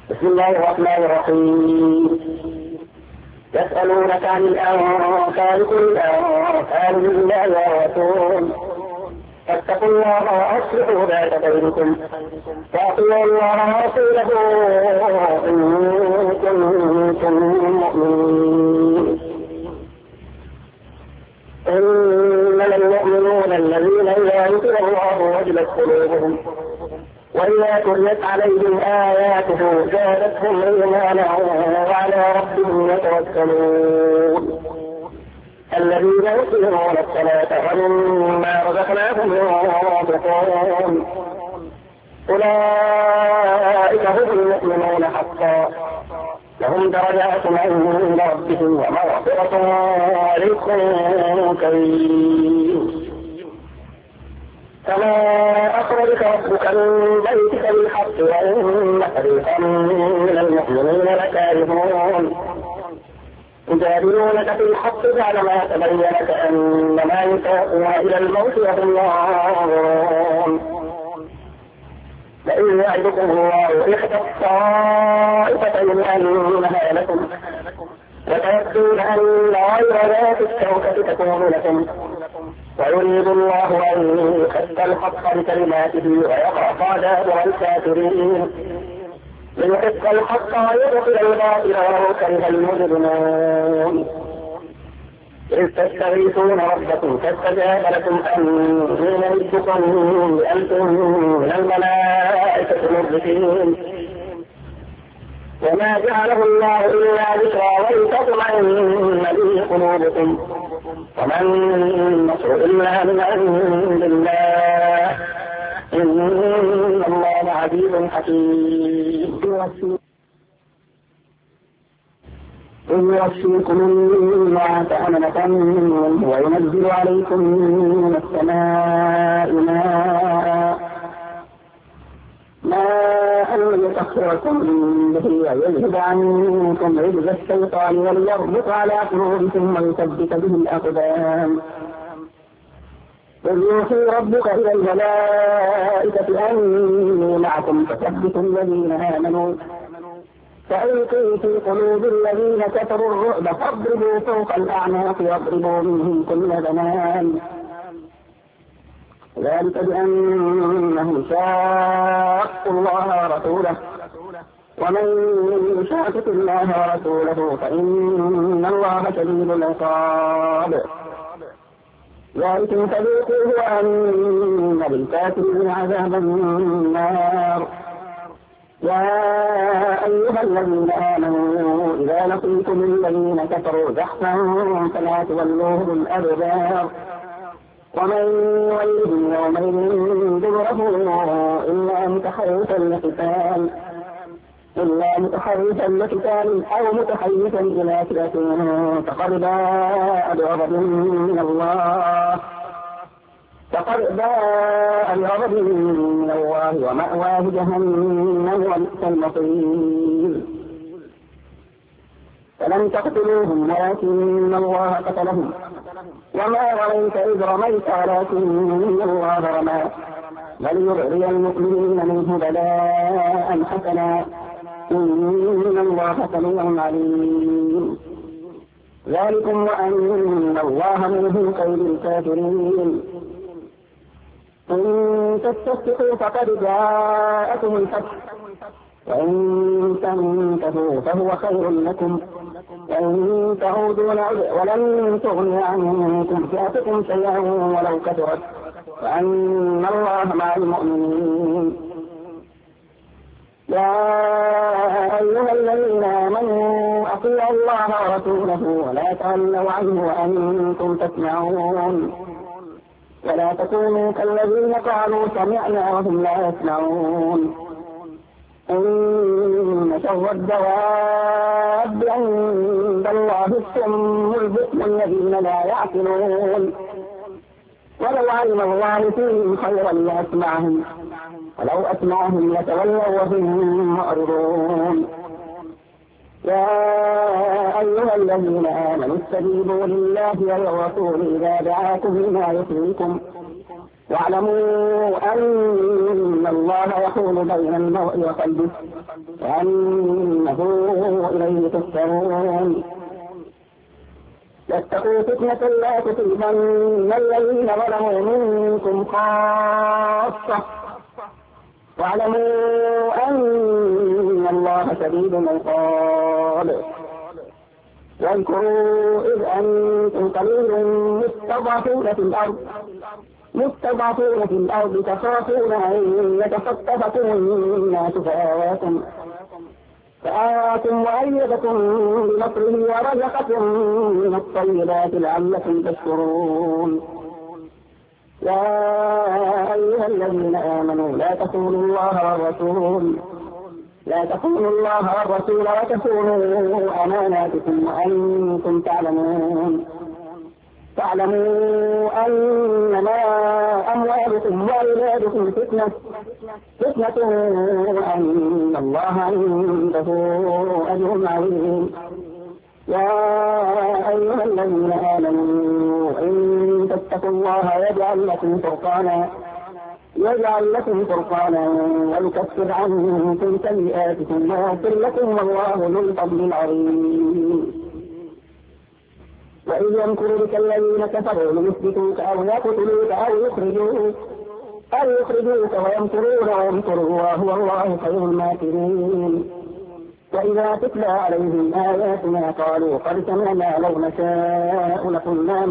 بسم الله الرحمن الرحيم. يسألونك عن الأنفال قل الأنفال لله والرسول فاتقوا الله وأصلحوا ذات بينكم وأطيعوا الله ورسوله إن كنتم مؤمنين. إنما المؤمنون الذين إذا ذكر الله وجلت قلوبهم وإذا تليت عليهم آياته زادتهم إيمانا وعلى ربهم يتوكلون الذين يقيمون الصلاة ومما رزقناهم ينفقون أولئك هم المؤمنون حقا لهم درجات عند ربهم ومغفرة ورزق كريم. كما أخرجك ربك من بيتك بالحق وإن فريقا من المؤمنين لكارهون يجادلونك في الحق بعدما تبين كأنما يساقون إلى الموت وهم ينظرون لئن يعدكم الله إحدى الطائفتين أنها لكم وتودون أن غير ذات الشوكة تكون لكم ويريد الله أن يحق الحق بكلماته ويقطع دابر الكافرين ليحق الحق ويبطل الباطل ولو كره المجرمون. إذ تستغيثون ربكم فاستجاب لكم أني ممدكم بألف من الملائكة مردفين وما جعله الله إلا ذكرى ولتطمئن به قلوبكم وما النصر إلا من عند الله إن الله عزيز حكيم. إذ يغشيكم النعاس أمنة منه وينزل عليكم من السماء ماء ليطهركم به ويذهب عنكم رجز الشيطان وليربط على قلوبكم ويثبت به الأقدام. إذ يوحي ربك إلى الملائكة أني معكم فثبتوا الذين آمنوا فألقوا في قلوب الذين كفروا الرعب فاضربوا فوق الأعناق واضربوا منهم كل بنان ذلك بأنهم شاقوا الله ورسوله ومن يشاقق الله ورسوله فإن الله شديد العقاب. ذلكم فذوقوه وأن للكافرين عذاب النار. يا أيها الذين آمنوا إذا لقيتم الذين كفروا زحفا فلا تولوهم الأدبار ومن يولهم يومئذ دبره إلا متحرفا لقتال أو متحيزا إلى فئة فقد باء بغضب من الله ومأواه جهنم وبئس المصير. فلم تقتلوهم ولكن الله قتلهم وما رميت إذ رميت ولكن الله رمى وليبري المؤمنين منه بلاء حسنا إن الله سميع عليم. ذلكم وأن الله منه كيد الكافرين. إن تستفتحوا فقد جاءكم الفتح وإن تنتهوا فهو خير لكم وإن تعودوا نعد ولن تغني عنكم فئتكم شيئا ولو كثرت وأن الله مع المؤمنين. يا أيها الذين آمنوا أطيعوا الله ورسوله ولا تولوا عنه وأنتم تسمعون ولا تكونوا كالذين قالوا سمعنا وهم لا يسمعون. إن شر الدواب عند الله السم البكم الذين لا يعقلون ولو علم الله فيهم خيرا لأسمعهم ولو أسمعهم لتولوا وهم معرضون. يا أيها الذين آمنوا استجيبوا لله والرسول إذا دعاكم لما يحييكم واعلموا أن الله يحول بين المرء وقلبه وأنه إليه تحشرون. واتقوا فتنة لا تصيبن الذين ظلموا منكم خاصة واعلموا أن الله شديد العقاب. واذكروا إذ أنتم قليل مستضعفون في الأرض تخافون أن يتخطفكم الناس فآواكم وأيدكم بنصره ورزقكم من الطيبات لعلكم تشكرون. يا أيها الذين آمنوا لا تخونوا الله والرسول وتخونوا أماناتكم وأنتم تعلموا أنما أموالكم وأولادكم فتنة وأن الله عنده أجر عظيم. يا أيها الذين آمنوا إن تتقوا الله يجعل لكم فرقانا ويكفر عنكم سيئاتكم ويغفر لكم والله ذو الفضل العظيم. وإذ يمكر بك الذين كفروا ليثبتوك أو يقتلوك أو يخرجوك ويمكرون الله والله خير الماكرين. وإذا تتلى عليهم آياتنا قالوا قد سمعنا لو نشاء لقلنا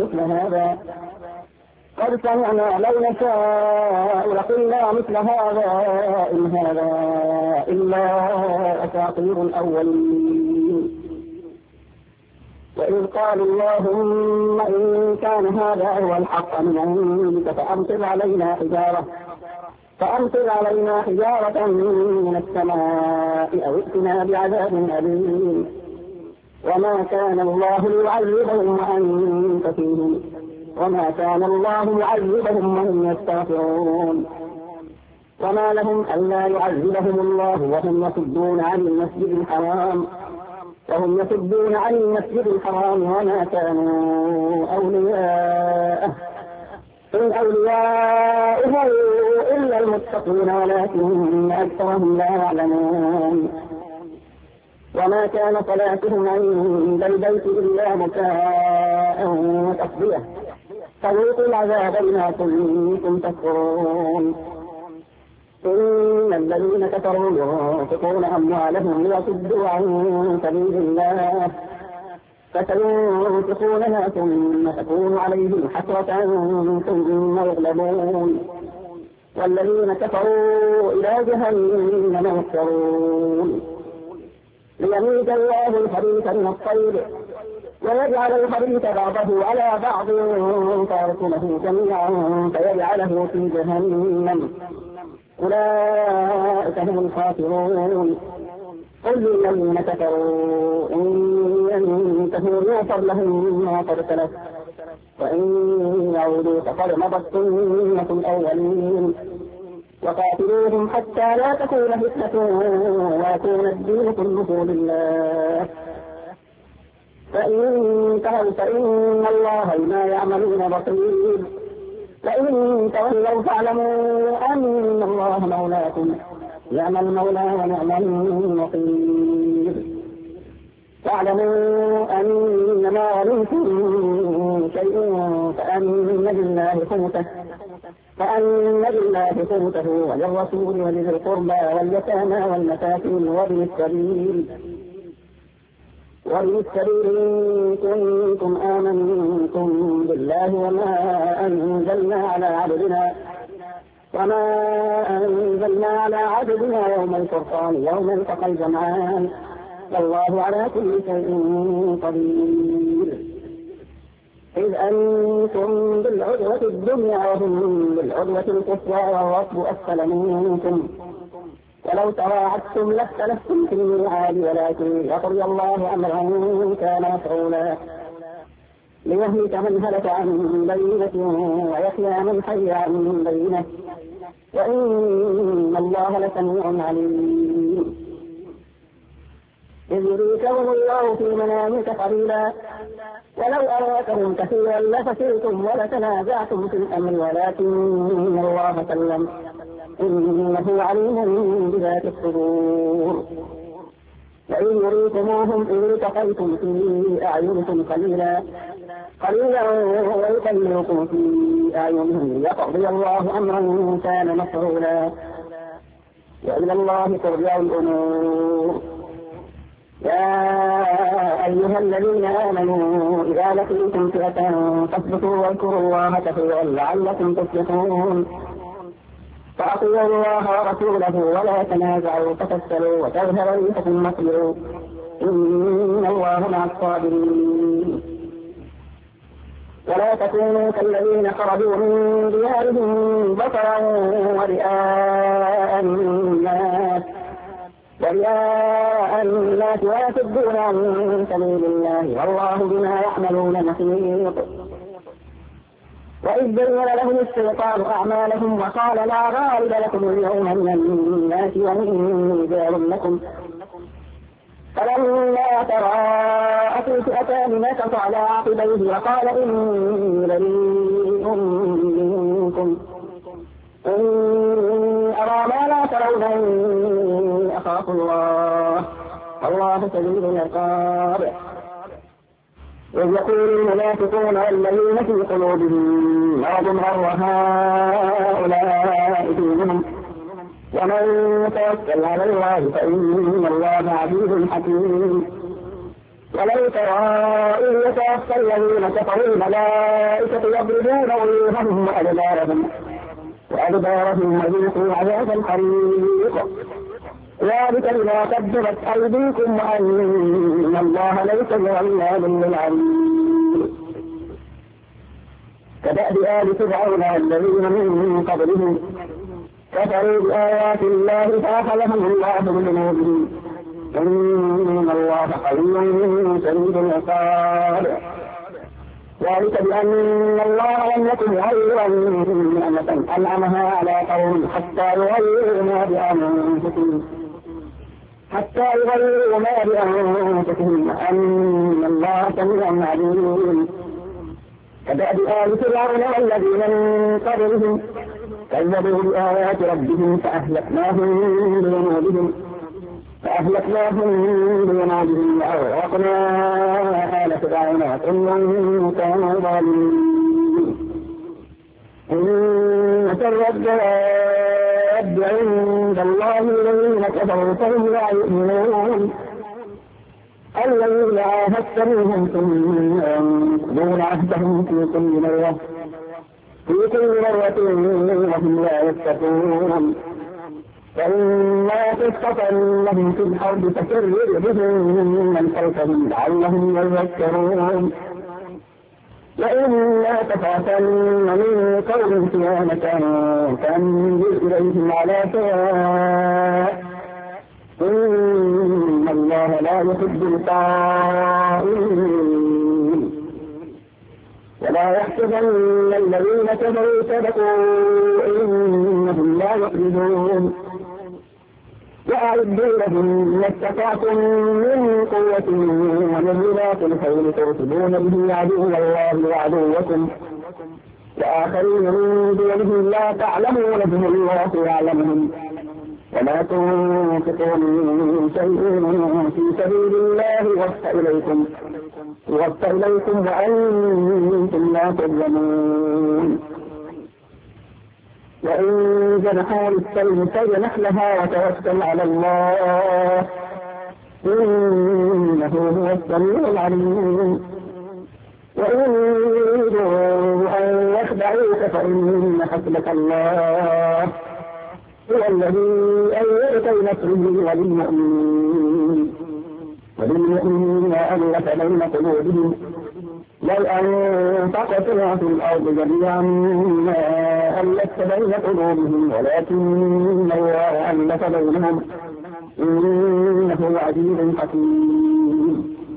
مثل هذا إن هذا إلا أساطير الأولين. وإذ قالوا اللهم إن كان هذا هو الحق من عندك فأمطر علينا حجارة من السماء أو ائتنا بعذاب أليم. وما كان الله ليعذبهم وأنت فيهم وما كان الله معذبهم وهم يستغفرون. وما لهم ألا يعذبهم الله وهم يصدون عن المسجد الحرام وما كانوا أولياءه إن أولياؤه إلا المتقون ولكن أكثرهم لا يعلمون. وما كان صلاتهم عند البيت إلا مكاء وتصدية فذوقوا العذاب بما كنتم تكفرون. إن الذين كفروا ينفقون أموالهم ليصدوا عن سبيل الله فسينفقونها ثم تكون عليهم حسرة ثم يغلبون والذين كفروا إلى جهنم يحشرون. ليميز الله الخبيث من الطيب ويجعل الخبيث بعضه على بعض فيركمه جميعا فيجعله في جهنم أولئك هم الخاسرون. قل للذين كفروا إن ينتهوا يغفر لهم ما قد سلف وإن يعودوا فقد مضت سنة الأولين. وقاتلوهم حتى لا تكون فتنة ويكون الدين كله لله فإن انتهوا فإن الله بما يعملون بصير. فإن تولوا فاعلموا أن الله مولاكم نعم المولى ونعم النصير. واعلموا أنما غنمتم من شيء فأن لله خمسه وللرسول ولذي القربى واليتامى والمساكين وابن السبيل إن كنتم آمنتم بالله وما أنزلنا على عبدنا يوم الفرقان يوم التقى الجمعان والله على كل شيء قدير. إذ أنتم بالعدوة الدنيا وهم بالعدوة القصوى والركب أسفل منكم ولو تواعدتم لاختلفتم في الميعاد ولكن يقضي الله أمرا كان مفعولا ليهلك من هلك عن بينة ويحيى من حي عن بينة وإن الله لسميع عليم. إذ يريكهم الله في منامك قليلا ولو أراكهم كثيرا لفشلتم ولتنازعتم في الأمر ولكن الله سلم إنه عليم بذات الصدور. وإن يريكموهم إن التقيتم في أعينكم قليلا ويقللكم في أعينهم ليقضي الله أمرا كان مفعولا وإلى الله ترجع الأمور. يا أيها الذين آمنوا إذا لقيتم فئة فاثبتوا واذكروا الله كثيرا لعلكم تفلحون. فأطيعوا الله ورسوله ولا تنازعوا فتفشلوا وتذهب ريحكم واصبروا إن الله مع الصابرين. ولا تكونوا كالذين خرجوا من ديارهم بطرا ورئاء الناس ويصدون عن سبيل الله والله بما يعملون محيط. وإذ زين لهم الشيطان أعمالهم وقال لا غالب لكم اليوم من الناس وإني جار لكم فلما تراءت الفئتان نكص على عقبيه وقال إني بريء منكم إني أرى ما لا ترون إني أخاف الله والله شديد العقاب. إذ يقول المنافقون والذين في قلوبهم مرض غر هؤلاء دينهم ومن يتوكل على الله فإن الله عزيز حكيم. ولو ترى إذ يتوفى الذين كفروا الملائكة يضربون وجوههم وأدبارهم وذوقوا عذاب الحريق ذلك بما قدمت أيديكم وأن الله ليس بظلام للعبيد. كدأب آل فرعون الذين من قبلهم كفروا بآيات الله فأخذهم الله بذنوبهم إن الله قوي شديد العقاب. ذلك بأن الله لم يكن غير نعمة أنعمها على قوم حتى يغيروا ما بأنفسهم أن الله سميع عليم. كدأب آل فرعون والذين من قبلهم كذبوا بآيات ربهم فأهلكناهم بذنوبهم وأغرقنا آل فرعون كلهم كانوا ظالمين. إن شر الدواب عند الله الذين كفروا فهم لا يؤمنون الذين عاهدت منهم ثم ينقضون عهدهم في كل مرة وهم لا يتقون. فإما تثقفنهم في الحرب فشرر بهم من خلفهم لعلهم يذكرون. وإما تخافن من قوم خيانة فانظر إليهم على سواء إن الله لا يحب الخائنين. ولا يحسبن الذين كفروا سبقوا إنهم لا يحسبون. وأعدوا لهم ما استطعتم من قوة ومن رباط الخيل ترهبون به عدو الله وعدوكم وآخرين من دونهم لا تعلمونهم الله يعلمهم. وما تنفقوا من شيء في سبيل الله يوفى إليكم وأنتم لا تظلمون. وإن جنحوا للسلم فاجنح لها وتوكل على الله إنه هو السميع العليم. وإن يريدوا أن يخدعوك فإن حسبك الله هو الذي أيدك بنصره وللمؤمنين ألف بين قلوبهم لو أنفقت ما في الأرض جميعا ما ألفت بين قلوبهم ولكن الله ألف بينهم إنه عزيز حكيم.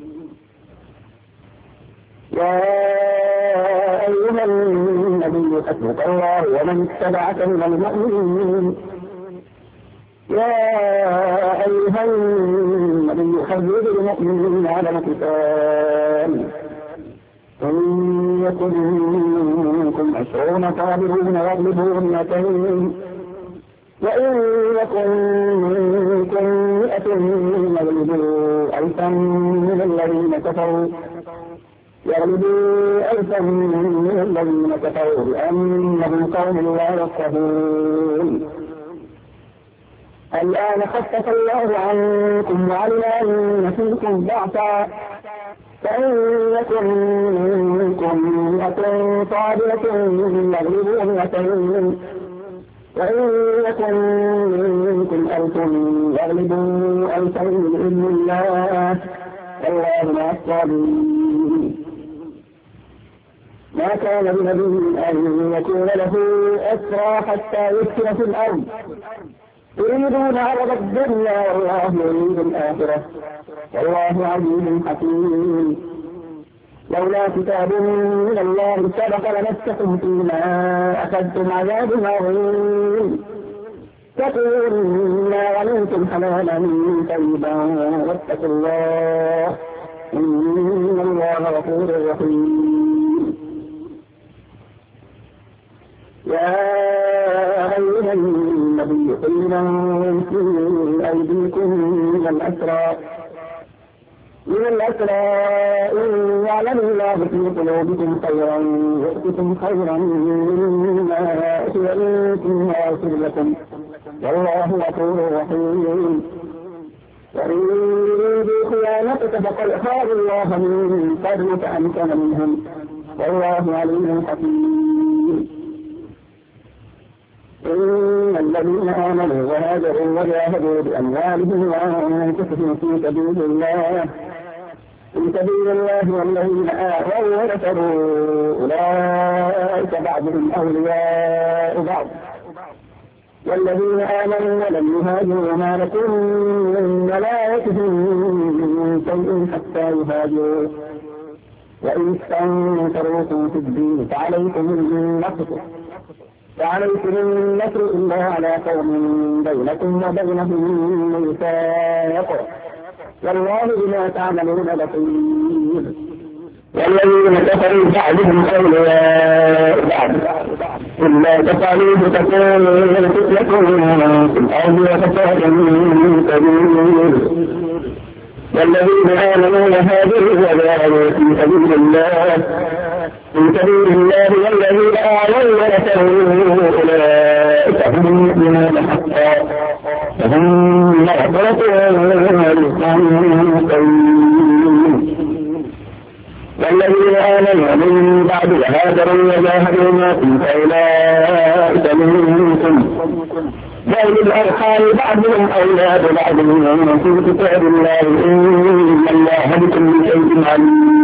يا أيها النبي حسبك الله ومن اتبعك من المؤمنين. يا أيها النبي حذر المؤمنين على القتال إن يكن منكم 20 صابرون يغلبوا 200 وإن يكن منكم 100 يغلبوا 1000 من الذين كفروا بأنهم قوم لا يفقهون. الآن خفف الله عنكم وعلم أن فيكم ضعفا فإن يكن منكم 100 صابرة يغلبوا 200 وإن يكن منكم 1000 يغلبوا 2000 بإذن الله والله مع الصابرين. ما كان لنبي أن يكون له أسرى حتى يسكن في الأرض يريدون عرض الدنيا والله يريد الآخرة والله عزيز حكيم. لولا كتاب من الله سبق لمسكم فيما أخذتم عذاب عظيم فقولوا إنا غنمتم حلالا طيبا واتقوا الله إن الله غفور رحيم. يا أيها النبي قل لمن في أيديكم من الأسرى إن يعلم الله في قلوبكم خيرا يؤتكم خيرا مما أوتيتم ويغفر لكم والله غفور رحيم. وإن يريدوا خيانتك فقد خاب الله من قبل فأمكن منهم والله عليم حكيم. إن الذين آمنوا وهاجروا وجاهدوا بأموالهم وأنفسهم في سبيل الله والذين آووا ونصروا أولئك بعضهم أولياء بعض والذين آمنوا ولم يهاجروا ما لكم من ولايتهم من شيء حتى يهاجروا وإن استنصروكم في الدين فعليكم النصر إلا على قوم بينكم وبينهم ميثاق والله بما تعملون بصير. والذين كفروا بعضهم أولياء بعض إلا تفعلوه تكون فتنة في الأرض وفساد كبير. والذين آمنوا وهاجروا وجاهدوا في سبيل الله والذين آمنوا ونصروا أولئك هم المؤمنون حقا فهم مغفرة ورزق كريم. والذين آمنوا من بعد وهاجروا وجاهدوا معكم فأولئك منكم ذوي الأرحام بعضهم أولى ببعض في كتاب الله إن الله بكل شيء عليم.